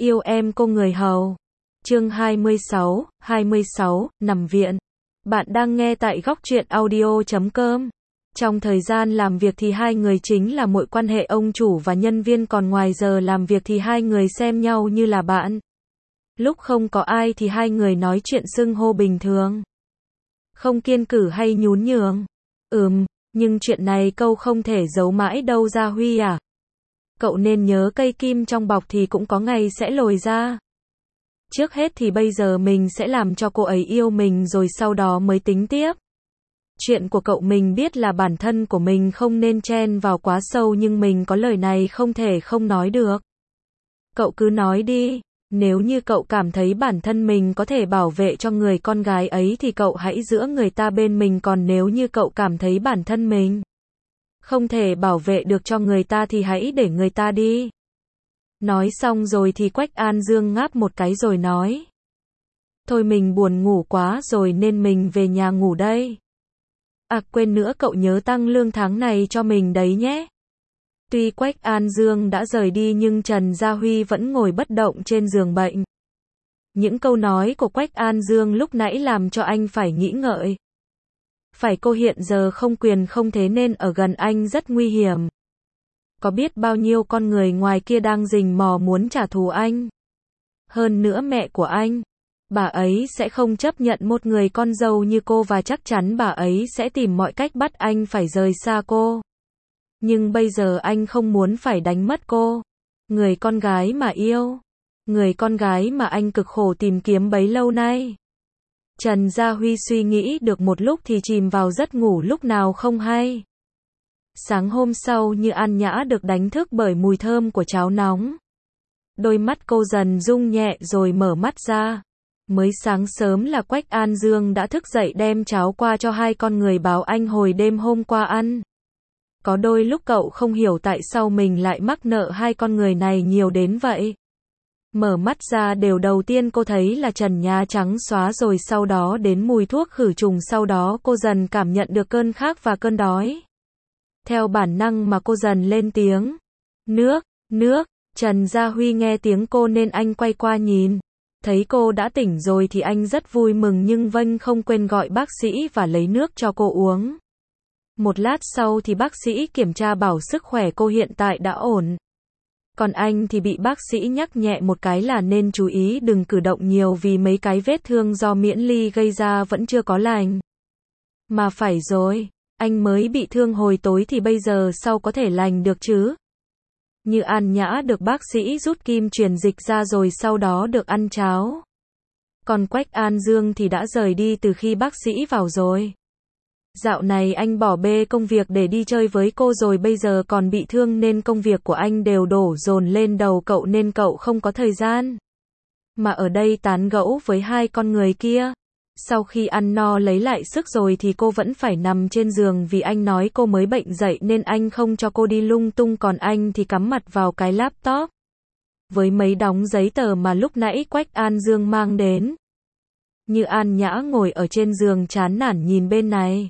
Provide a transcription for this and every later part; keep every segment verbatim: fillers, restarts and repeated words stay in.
Yêu em cô người hầu. Chương hai mươi sáu, hai mươi sáu, nằm viện. Bạn đang nghe tại góc truyện audio chấm com. Trong thời gian làm việc thì hai người chính là mối quan hệ ông chủ và nhân viên, còn ngoài giờ làm việc thì hai người xem nhau như là bạn. Lúc không có ai thì hai người nói chuyện xưng hô bình thường. Không kiêng cữ hay nhún nhường. Ừm, nhưng chuyện này câu không thể giấu mãi đâu Gia Huy à. Cậu nên nhớ cây kim trong bọc thì cũng có ngày sẽ lồi ra. Trước hết thì bây giờ mình sẽ làm cho cô ấy yêu mình rồi sau đó mới tính tiếp. Chuyện của cậu mình biết là bản thân của mình không nên chen vào quá sâu, nhưng mình có lời này không thể không nói được. Cậu cứ nói đi, nếu như cậu cảm thấy bản thân mình có thể bảo vệ cho người con gái ấy thì cậu hãy giữ người ta bên mình, còn nếu như cậu cảm thấy bản thân mình không thể bảo vệ được cho người ta thì hãy để người ta đi. Nói xong rồi thì Quách An Dương ngáp một cái rồi nói. Thôi mình buồn ngủ quá rồi nên mình về nhà ngủ đây. À quên nữa, cậu nhớ tăng lương tháng này cho mình đấy nhé. Tuy Quách An Dương đã rời đi nhưng Trần Gia Huy vẫn ngồi bất động trên giường bệnh. Những câu nói của Quách An Dương lúc nãy làm cho anh phải nghĩ ngợi. Phải cô hiện giờ không quyền không thế nên ở gần anh rất nguy hiểm. Có biết bao nhiêu con người ngoài kia đang rình mò muốn trả thù anh. Hơn nữa mẹ của anh, bà ấy sẽ không chấp nhận một người con dâu như cô và chắc chắn bà ấy sẽ tìm mọi cách bắt anh phải rời xa cô. Nhưng bây giờ anh không muốn phải đánh mất cô. Người con gái mà yêu. Người con gái mà anh cực khổ tìm kiếm bấy lâu nay. Trần Gia Huy suy nghĩ được một lúc thì chìm vào giấc ngủ lúc nào không hay. Sáng hôm sau Như An Nhã được đánh thức bởi mùi thơm của cháo nóng. Đôi mắt cô dần rung nhẹ rồi mở mắt ra. Mới sáng sớm là Quách An Dương đã thức dậy đem cháo qua cho hai con người báo anh hồi đêm hôm qua ăn. Có đôi lúc cậu không hiểu tại sao mình lại mắc nợ hai con người này nhiều đến vậy. Mở mắt ra đều đầu tiên cô thấy là trần nhà trắng xóa, rồi sau đó đến mùi thuốc khử trùng, sau đó cô dần cảm nhận được cơn khát và cơn đói. Theo bản năng mà cô dần lên tiếng. Nước, nước. Trần Gia Huy nghe tiếng cô nên anh quay qua nhìn. Thấy cô đã tỉnh rồi thì anh rất vui mừng, nhưng Vân không quên gọi bác sĩ và lấy nước cho cô uống. Một lát sau thì bác sĩ kiểm tra bảo sức khỏe cô hiện tại đã ổn. Còn anh thì bị bác sĩ nhắc nhẹ một cái là nên chú ý đừng cử động nhiều vì mấy cái vết thương do Miễn Ly gây ra vẫn chưa có lành. Mà phải rồi, anh mới bị thương hồi tối thì bây giờ sao có thể lành được chứ? Như An Nhã được bác sĩ rút kim truyền dịch ra rồi sau đó được ăn cháo. Còn Quách An Dương thì đã rời đi từ khi bác sĩ vào rồi. Dạo này anh bỏ bê công việc để đi chơi với cô rồi bây giờ còn bị thương nên công việc của anh đều đổ dồn lên đầu cậu nên cậu không có thời gian mà ở đây tán gẫu với hai con người kia. Sau khi ăn no lấy lại sức rồi thì cô vẫn phải nằm trên giường vì anh nói cô mới bệnh dậy nên anh không cho cô đi lung tung, còn anh thì cắm mặt vào cái laptop với mấy đống giấy tờ mà lúc nãy Quách An Dương mang đến. Như An Nhã ngồi ở trên giường chán nản nhìn bên này,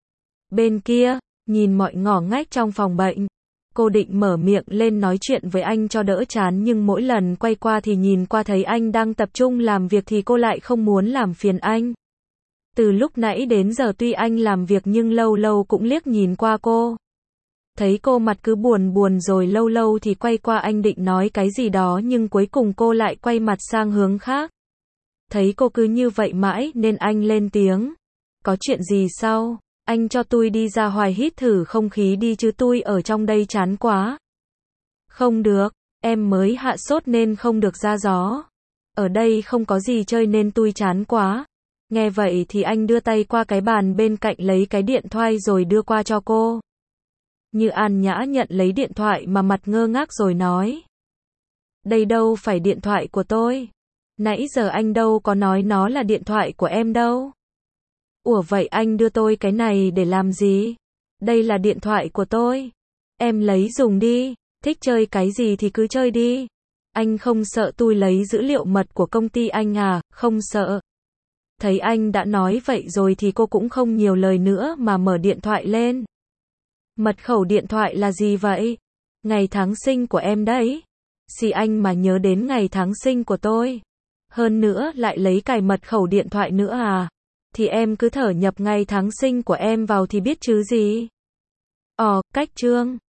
bên kia, nhìn mọi ngõ ngách trong phòng bệnh. Cô định mở miệng lên nói chuyện với anh cho đỡ chán, nhưng mỗi lần quay qua thì nhìn qua thấy anh đang tập trung làm việc thì cô lại không muốn làm phiền anh. Từ lúc nãy đến giờ tuy anh làm việc nhưng lâu lâu cũng liếc nhìn qua cô. Thấy cô mặt cứ buồn buồn rồi lâu lâu thì quay qua anh định nói cái gì đó nhưng cuối cùng cô lại quay mặt sang hướng khác. Thấy cô cứ như vậy mãi nên anh lên tiếng. Có chuyện gì sao? Anh cho tôi đi ra ngoài hít thử không khí đi chứ tôi ở trong đây chán quá. Không được, em mới hạ sốt nên không được ra gió. Ở đây không có gì chơi nên tôi chán quá. Nghe vậy thì anh đưa tay qua cái bàn bên cạnh lấy cái điện thoại rồi đưa qua cho cô. Như An Nhã nhận lấy điện thoại mà mặt ngơ ngác rồi nói. Đây đâu phải điện thoại của tôi. Nãy giờ anh đâu có nói nó là điện thoại của em đâu. Ủa vậy anh đưa tôi cái này để làm gì? Đây là điện thoại của tôi. Em lấy dùng đi, thích chơi cái gì thì cứ chơi đi. Anh không sợ tôi lấy dữ liệu mật của công ty anh à? Không sợ. Thấy anh đã nói vậy rồi thì cô cũng không nhiều lời nữa mà mở điện thoại lên. Mật khẩu điện thoại là gì vậy? Ngày tháng sinh của em đấy. Xì anh mà nhớ đến ngày tháng sinh của tôi. Hơn nữa lại lấy cài mật khẩu điện thoại nữa à? Thì em cứ thở nhập ngày tháng sinh của em vào thì biết chứ gì. Ồ, cách trương.